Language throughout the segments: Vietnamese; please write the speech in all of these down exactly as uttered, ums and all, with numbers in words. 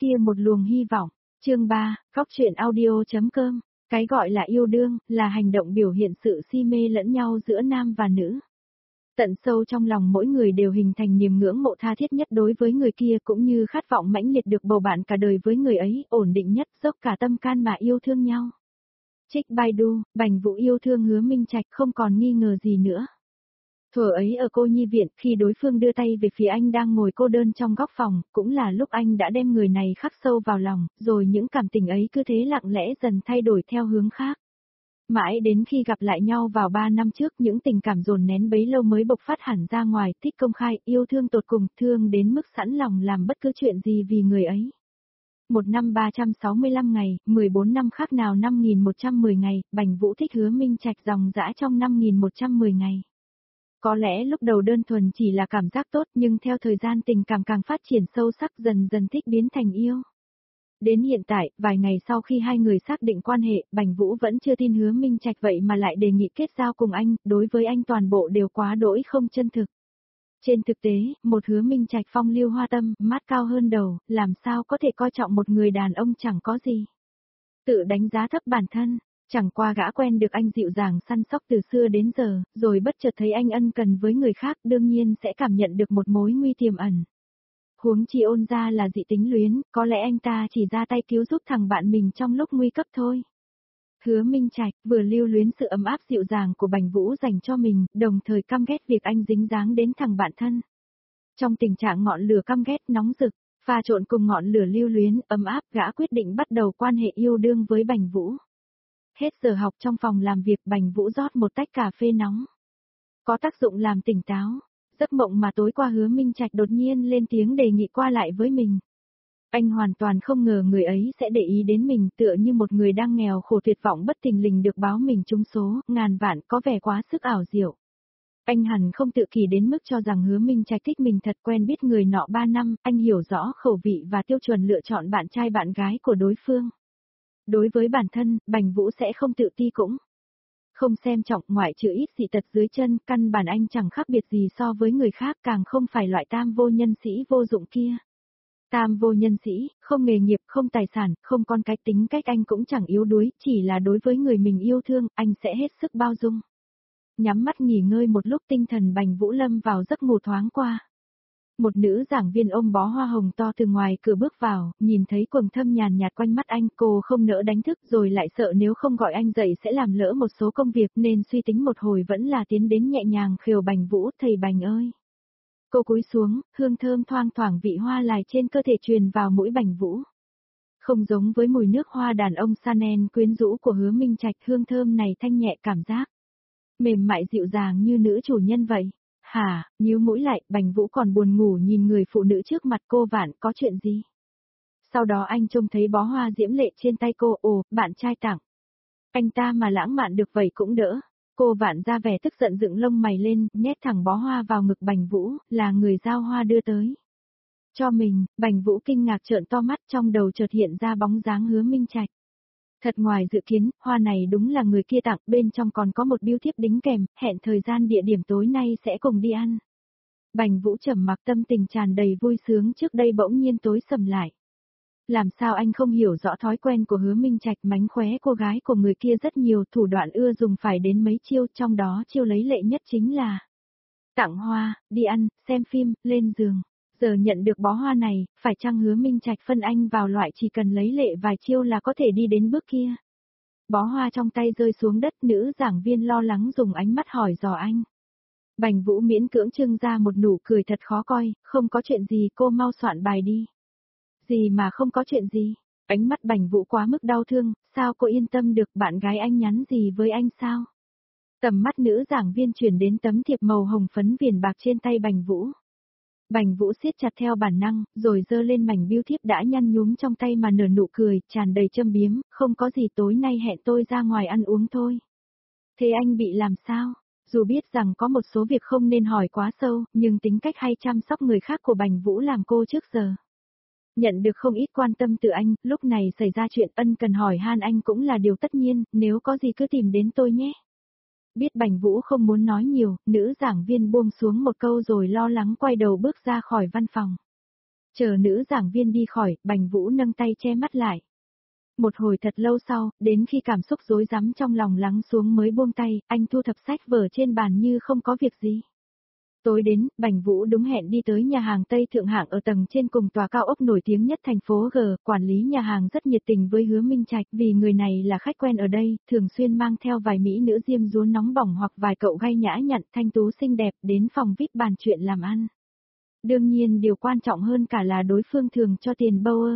tia một luồng hy vọng. Chương ba, Góc truyện audio.com. Cái gọi là yêu đương, là hành động biểu hiện sự si mê lẫn nhau giữa nam và nữ. Tận sâu trong lòng mỗi người đều hình thành niềm ngưỡng mộ tha thiết nhất đối với người kia, cũng như khát vọng mãnh liệt được bầu bạn cả đời với người ấy, ổn định nhất, dốc cả tâm can mà yêu thương nhau. Trích Baidu, Bành Vũ yêu thương Hứa Minh Trạch không còn nghi ngờ gì nữa. Thuở ấy ở cô nhi viện, khi đối phương đưa tay về phía anh đang ngồi cô đơn trong góc phòng, cũng là lúc anh đã đem người này khắc sâu vào lòng, rồi những cảm tình ấy cứ thế lặng lẽ dần thay đổi theo hướng khác. Mãi đến khi gặp lại nhau vào ba năm trước, những tình cảm dồn nén bấy lâu mới bộc phát hẳn ra ngoài, thích công khai, yêu thương tột cùng, thương đến mức sẵn lòng làm bất cứ chuyện gì vì người ấy. Một năm ba trăm sáu mươi lăm ngày, mười bốn năm khác nào năm nghìn một trăm mười ngày, Bành Vũ thích Hứa Minh Trạch dòng dã trong năm nghìn một trăm mười ngày. Có lẽ lúc đầu đơn thuần chỉ là cảm giác tốt, nhưng theo thời gian tình cảm càng phát triển sâu sắc, dần dần thích biến thành yêu. Đến hiện tại, vài ngày sau khi hai người xác định quan hệ, Bành Vũ vẫn chưa tin Hứa Minh Trạch vậy mà lại đề nghị kết giao cùng anh, đối với anh toàn bộ đều quá đỗi không chân thực. Trên thực tế, một Hứa Minh Trạch phong lưu hoa tâm, mát cao hơn đầu, làm sao có thể coi trọng một người đàn ông chẳng có gì. Tự đánh giá thấp bản thân, chẳng qua gã quen được anh dịu dàng săn sóc từ xưa đến giờ, rồi bất chợt thấy anh ân cần với người khác, đương nhiên sẽ cảm nhận được một mối nguy tiềm ẩn. Huống chi Ôn gia là dị tính luyến, có lẽ anh ta chỉ ra tay cứu giúp thằng bạn mình trong lúc nguy cấp thôi. Hứa Minh Trạch vừa lưu luyến sự ấm áp dịu dàng của Bành Vũ dành cho mình, đồng thời căm ghét việc anh dính dáng đến thằng bạn thân. Trong tình trạng ngọn lửa căm ghét nóng rực, pha trộn cùng ngọn lửa lưu luyến, ấm áp, gã quyết định bắt đầu quan hệ yêu đương với Bành Vũ. Hết giờ học trong phòng làm việc, Bành Vũ rót một tách cà phê nóng. Có tác dụng làm tỉnh táo. Giấc mộng mà tối qua Hứa Minh Trạch đột nhiên lên tiếng đề nghị qua lại với mình. Anh hoàn toàn không ngờ người ấy sẽ để ý đến mình, tựa như một người đang nghèo khổ tuyệt vọng bất thình lình được báo mình trúng số, ngàn vạn, có vẻ quá sức ảo diệu. Anh hẳn không tự kỷ đến mức cho rằng Hứa Minh Trạch thích mình thật, quen biết người nọ ba năm, anh hiểu rõ khẩu vị và tiêu chuẩn lựa chọn bạn trai bạn gái của đối phương. Đối với bản thân, Bành Vũ sẽ không tự ti cũng không xem trọng, ngoại trừ ít dị tật dưới chân, căn bản anh chẳng khác biệt gì so với người khác, càng không phải loại tam vô nhân sĩ vô dụng kia. Tam vô nhân sĩ, không nghề nghiệp, không tài sản, không con cái, tính cách anh cũng chẳng yếu đuối, chỉ là đối với người mình yêu thương, anh sẽ hết sức bao dung. Nhắm mắt nghỉ ngơi một lúc, tinh thần Bành Vũ lâm vào giấc ngủ thoáng qua. Một nữ giảng viên ôm bó hoa hồng to từ ngoài cửa bước vào, nhìn thấy quầng thâm nhàn nhạt quanh mắt anh, cô không nỡ đánh thức, rồi lại sợ nếu không gọi anh dậy sẽ làm lỡ một số công việc, nên suy tính một hồi vẫn là tiến đến nhẹ nhàng khều Bành Vũ, thầy Bành ơi. Cô cúi xuống, hương thơm thoang thoảng vị hoa lài trên cơ thể truyền vào mũi Bành Vũ. Không giống với mùi nước hoa đàn ông Chanel quyến rũ của Hứa Minh Trạch, hương thơm này thanh nhẹ cảm giác mềm mại dịu dàng như nữ chủ nhân vậy. Hả, nhíu mũi lại, Bành Vũ còn buồn ngủ nhìn người phụ nữ trước mặt cô, Vạn, có chuyện gì? Sau đó anh trông thấy bó hoa diễm lệ trên tay cô, ồ, bạn trai tặng. Anh ta mà lãng mạn được vậy cũng đỡ. Cô Vạn ra vẻ tức giận dựng lông mày lên, nhét thẳng bó hoa vào ngực Bành Vũ, là người giao hoa đưa tới. Cho mình, Bành Vũ kinh ngạc trợn to mắt, trong đầu chợt hiện ra bóng dáng Hứa Minh Trạch. Thật ngoài dự kiến, hoa này đúng là người kia tặng, bên trong còn có một bưu thiếp đính kèm, hẹn thời gian địa điểm tối nay sẽ cùng đi ăn. Bành Vũ trầm mặc, tâm tình tràn đầy vui sướng trước đây bỗng nhiên tối sầm lại. Làm sao anh không hiểu rõ thói quen của Hứa Minh Trạch, mánh khóe cô gái của người kia rất nhiều, thủ đoạn ưa dùng phải đến mấy chiêu, trong đó chiêu lấy lệ nhất chính là tặng hoa, đi ăn, xem phim, lên giường. Giờ nhận được bó hoa này, phải chăng Hứa Minh Trạch phân anh vào loại chỉ cần lấy lệ vài chiêu là có thể đi đến bước kia? Bó hoa trong tay rơi xuống đất, nữ giảng viên lo lắng dùng ánh mắt hỏi dò anh. Bành Vũ miễn cưỡng trưng ra một nụ cười thật khó coi, không có chuyện gì, cô mau soạn bài đi. Gì mà không có chuyện gì? Ánh mắt Bành Vũ quá mức đau thương, sao cô yên tâm được, bạn gái anh nhắn gì với anh sao? Tầm mắt nữ giảng viên chuyển đến tấm thiệp màu hồng phấn viền bạc trên tay Bành Vũ. Bành Vũ siết chặt theo bản năng, rồi giơ lên mảnh bưu thiếp đã nhăn nhúm trong tay mà nở nụ cười, tràn đầy châm biếm, không có gì, tối nay hẹn tôi ra ngoài ăn uống thôi. Thế anh bị làm sao? Dù biết rằng có một số việc không nên hỏi quá sâu, nhưng tính cách hay chăm sóc người khác của Bành Vũ làm cô trước giờ nhận được không ít quan tâm từ anh, lúc này xảy ra chuyện ân cần hỏi han anh cũng là điều tất nhiên, nếu có gì cứ tìm đến tôi nhé. Biết Bành Vũ không muốn nói nhiều, nữ giảng viên buông xuống một câu rồi lo lắng quay đầu bước ra khỏi văn phòng. Chờ nữ giảng viên đi khỏi, Bành Vũ nâng tay che mắt lại. Một hồi thật lâu sau, đến khi cảm xúc rối rắm trong lòng lắng xuống mới buông tay, anh thu thập sách vở trên bàn như không có việc gì. Tối đến, Bành Vũ đúng hẹn đi tới nhà hàng Tây Thượng Hạng ở tầng trên cùng tòa cao ốc nổi tiếng nhất thành phố G, quản lý nhà hàng rất nhiệt tình với Hứa Minh Trạch vì người này là khách quen ở đây, thường xuyên mang theo vài mỹ nữ diêm dúa nóng bỏng hoặc vài cậu gay nhã nhặn thanh tú xinh đẹp đến phòng vê i pê bàn chuyện làm ăn. Đương nhiên điều quan trọng hơn cả là đối phương thường cho tiền Bauer.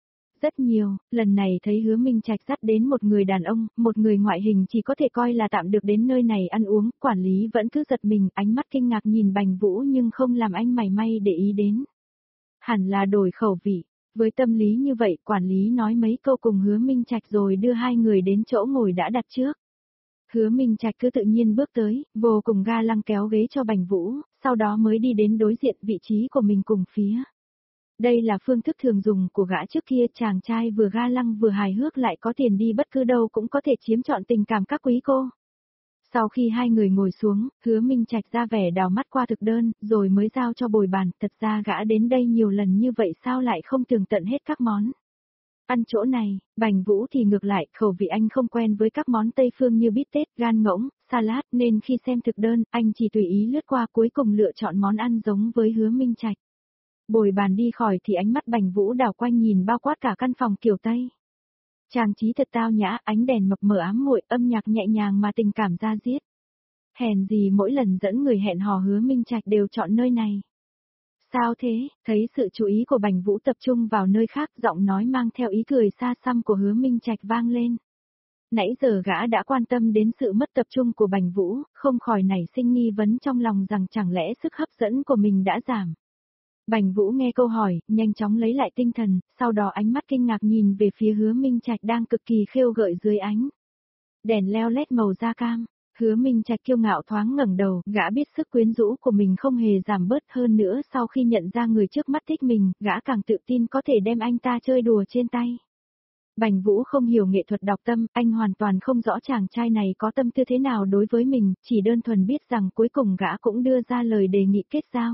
Rất nhiều, lần này thấy Hứa Minh Trạch dắt đến một người đàn ông, một người ngoại hình chỉ có thể coi là tạm được đến nơi này ăn uống, quản lý vẫn cứ giật mình, ánh mắt kinh ngạc nhìn Bành Vũ nhưng không làm anh mảy may để ý đến. Hẳn là đổi khẩu vị, với tâm lý như vậy quản lý nói mấy câu cùng Hứa Minh Trạch rồi đưa hai người đến chỗ ngồi đã đặt trước. Hứa Minh Trạch cứ tự nhiên bước tới, vô cùng ga lăng kéo ghế cho Bành Vũ, sau đó mới đi đến đối diện vị trí của mình cùng phía. Đây là phương thức thường dùng của gã trước kia, chàng trai vừa ga lăng vừa hài hước lại có tiền đi bất cứ đâu cũng có thể chiếm trọn tình cảm các quý cô. Sau khi hai người ngồi xuống, Hứa Minh Trạch ra vẻ đào mắt qua thực đơn, rồi mới giao cho bồi bàn, thật ra gã đến đây nhiều lần như vậy sao lại không tường tận hết các món. Ăn chỗ này, Bành Vũ thì ngược lại, khẩu vị anh không quen với các món Tây phương như bít tết, gan ngỗng, salad, nên khi xem thực đơn, anh chỉ tùy ý lướt qua cuối cùng lựa chọn món ăn giống với Hứa Minh Trạch. Bồi bàn đi khỏi thì ánh mắt Bành Vũ đảo quanh nhìn bao quát cả căn phòng kiểu Tây. Trang trí thật tao nhã, ánh đèn mập mờ ám muội, âm nhạc nhẹ nhàng mà tình cảm da diết. Hèn gì mỗi lần dẫn người hẹn hò Hứa Minh Trạch đều chọn nơi này. Sao thế? Thấy sự chú ý của Bành Vũ tập trung vào nơi khác, giọng nói mang theo ý cười xa xăm của Hứa Minh Trạch vang lên. Nãy giờ gã đã quan tâm đến sự mất tập trung của Bành Vũ, không khỏi nảy sinh nghi vấn trong lòng rằng chẳng lẽ sức hấp dẫn của mình đã giảm. Bành Vũ nghe câu hỏi, nhanh chóng lấy lại tinh thần, sau đó ánh mắt kinh ngạc nhìn về phía Hứa Minh Trạch đang cực kỳ khêu gợi dưới ánh đèn leo lét màu da cam. Hứa Minh Trạch kiêu ngạo thoáng ngẩng đầu, gã biết sức quyến rũ của mình không hề giảm bớt, hơn nữa sau khi nhận ra người trước mắt thích mình, gã càng tự tin có thể đem anh ta chơi đùa trên tay. Bành Vũ không hiểu nghệ thuật đọc tâm, anh hoàn toàn không rõ chàng trai này có tâm tư thế nào đối với mình, chỉ đơn thuần biết rằng cuối cùng gã cũng đưa ra lời đề nghị kết giao.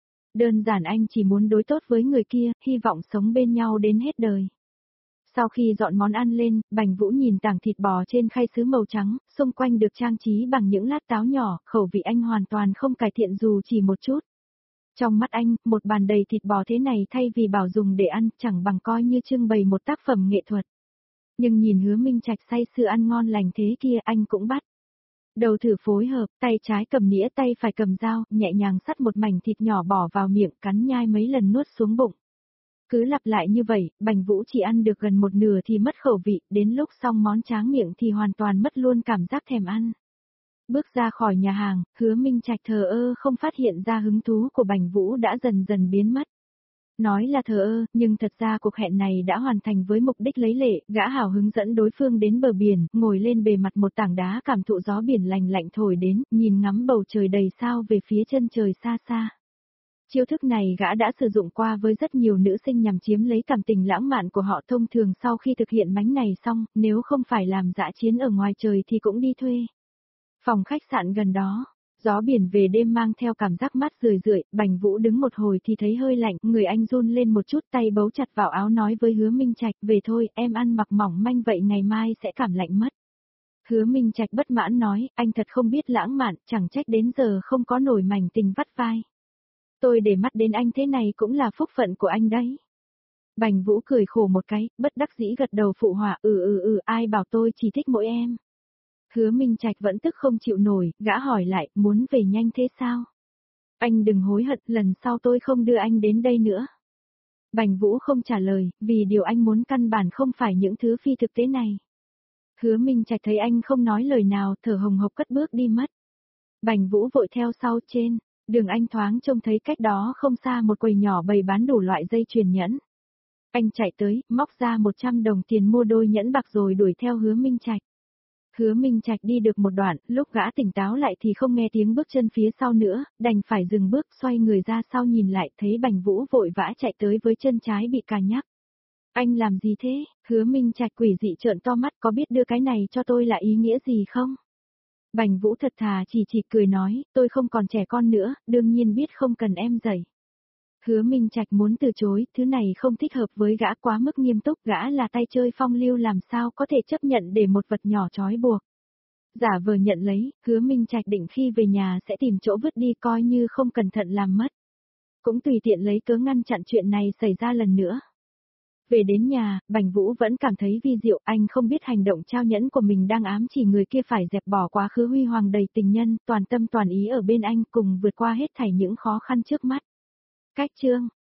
Đơn giản anh chỉ muốn đối tốt với người kia, hy vọng sống bên nhau đến hết đời. Sau khi dọn món ăn lên, Bành Vũ nhìn tảng thịt bò trên khay sứ màu trắng, xung quanh được trang trí bằng những lát táo nhỏ, khẩu vị anh hoàn toàn không cải thiện dù chỉ một chút. Trong mắt anh, một bàn đầy thịt bò thế này thay vì bảo dùng để ăn, chẳng bằng coi như trưng bày một tác phẩm nghệ thuật. Nhưng nhìn Hứa Minh Trạch say sưa ăn ngon lành thế kia, anh cũng bắt đầu thử phối hợp, tay trái cầm nĩa, tay phải cầm dao, nhẹ nhàng xắt một mảnh thịt nhỏ bỏ vào miệng, cắn nhai mấy lần nuốt xuống bụng. Cứ lặp lại như vậy, Bành Vũ chỉ ăn được gần một nửa thì mất khẩu vị, đến lúc xong món tráng miệng thì hoàn toàn mất luôn cảm giác thèm ăn. Bước ra khỏi nhà hàng, Hứa Minh Trạch thờ ơ không phát hiện ra hứng thú của Bành Vũ đã dần dần biến mất. Nói là thờ ơ, nhưng thật ra cuộc hẹn này đã hoàn thành với mục đích lấy lệ, gã hào hứng dẫn đối phương đến bờ biển, ngồi lên bề mặt một tảng đá cảm thụ gió biển lành lạnh thổi đến, nhìn ngắm bầu trời đầy sao về phía chân trời xa xa. Chiêu thức này gã đã sử dụng qua với rất nhiều nữ sinh nhằm chiếm lấy cảm tình lãng mạn của họ, thông thường sau khi thực hiện mánh này xong, nếu không phải làm dã chiến ở ngoài trời thì cũng đi thuê phòng khách sạn gần đó. Gió biển về đêm mang theo cảm giác mát rười rượi, Bành Vũ đứng một hồi thì thấy hơi lạnh, người anh run lên một chút, tay bấu chặt vào áo nói với Hứa Minh Trạch, về thôi, em ăn mặc mỏng manh vậy ngày mai sẽ cảm lạnh mất. Hứa Minh Trạch bất mãn nói, anh thật không biết lãng mạn, chẳng trách đến giờ không có nổi mảnh tình vắt vai. Tôi để mắt đến anh thế này cũng là phúc phận của anh đấy. Bành Vũ cười khổ một cái, bất đắc dĩ gật đầu phụ họa, ừ ừ ừ, ai bảo tôi chỉ thích mỗi em. Hứa Minh Trạch vẫn tức không chịu nổi, gã hỏi lại, muốn về nhanh thế sao? Anh đừng hối hận, lần sau tôi không đưa anh đến đây nữa. Bành Vũ không trả lời, vì điều anh muốn căn bản không phải những thứ phi thực tế này. Hứa Minh Trạch thấy anh không nói lời nào, thở hồng hộc cất bước đi mất. Bành Vũ vội theo sau trên, đường anh thoáng trông thấy cách đó không xa một quầy nhỏ bày bán đủ loại dây chuyền nhẫn. Anh chạy tới, móc ra một trăm đồng tiền mua đôi nhẫn bạc rồi đuổi theo Hứa Minh Trạch. Hứa Minh Trạch đi được một đoạn, lúc gã tỉnh táo lại thì không nghe tiếng bước chân phía sau nữa, đành phải dừng bước, xoay người ra sau nhìn lại, thấy Bành Vũ vội vã chạy tới với chân trái bị cà nhắc. Anh làm gì thế? Hứa Minh Trạch quỷ dị trợn to mắt, có biết đưa cái này cho tôi là ý nghĩa gì không? Bành Vũ thật thà chỉ chỉ cười nói, tôi không còn trẻ con nữa, đương nhiên biết không cần em dạy. Hứa Minh Trạch muốn từ chối, thứ này không thích hợp với gã, quá mức nghiêm túc, gã là tay chơi phong lưu làm sao có thể chấp nhận để một vật nhỏ trói buộc. Giả vờ nhận lấy, Hứa Minh Trạch định khi về nhà sẽ tìm chỗ vứt đi, coi như không cẩn thận làm mất. Cũng tùy tiện lấy cớ ngăn chặn chuyện này xảy ra lần nữa. Về đến nhà, Bành Vũ vẫn cảm thấy vi diệu, anh không biết hành động trao nhẫn của mình đang ám chỉ người kia phải dẹp bỏ quá khứ huy hoàng đầy tình nhân, toàn tâm toàn ý ở bên anh, cùng vượt qua hết thảy những khó khăn trước mắt. Cách chương